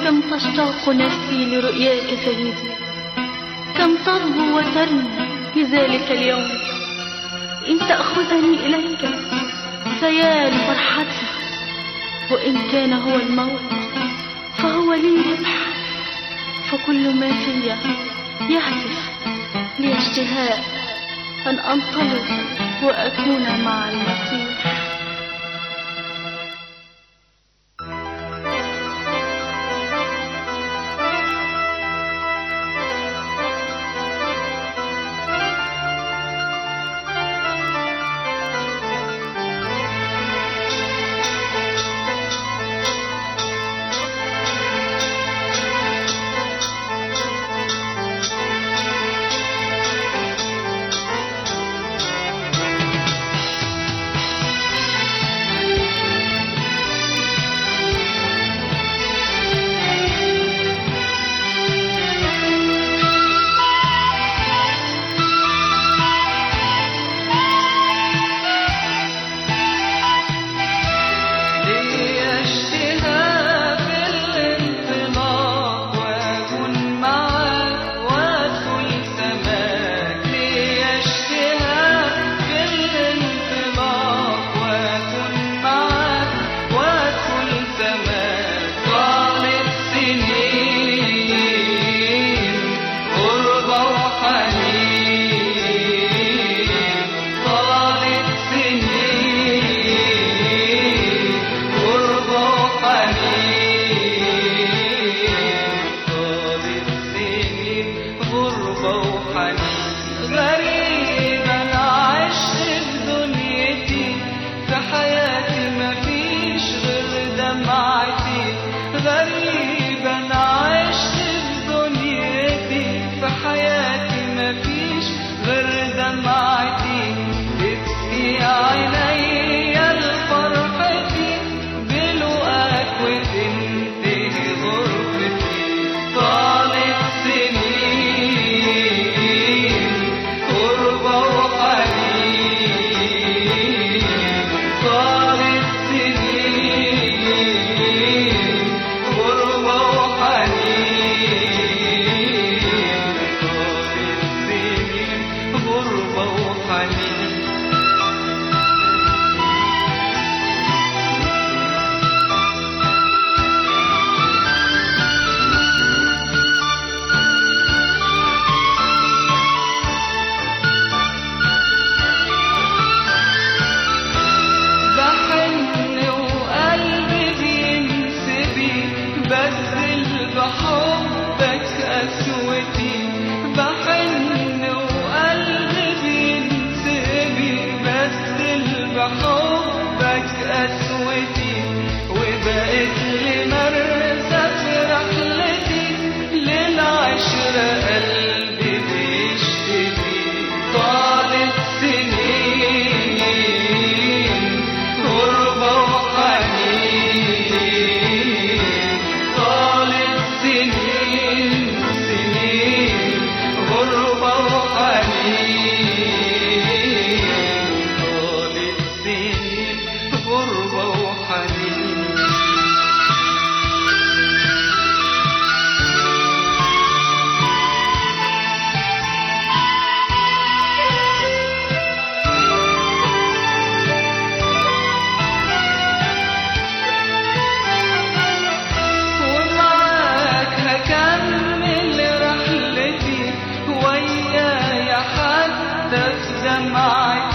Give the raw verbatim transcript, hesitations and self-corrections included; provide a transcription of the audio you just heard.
كم تشتاق نفسي لرؤياك سيدي، كم ترجو وترنو لذلك اليوم. إن تأخذني إليك فيا لفرحتي، وإن كان هو الموت فهو لي ربح. فكل ما فيا يهتف لي اشتهاء أن أنطلق وأكون مع المسيح. بحبك أسوتي، بحن وقلبي بينسبي، بسل بحبك أسوتي، وبقيت لي مرسى في رحلتي للعشرة قلبي بيشتكي. طالت سنين غربة وحنين، طالت سنين سنين غربة وحنين، طالت سنين غربة وحنين. ويايا حتى في دمعتي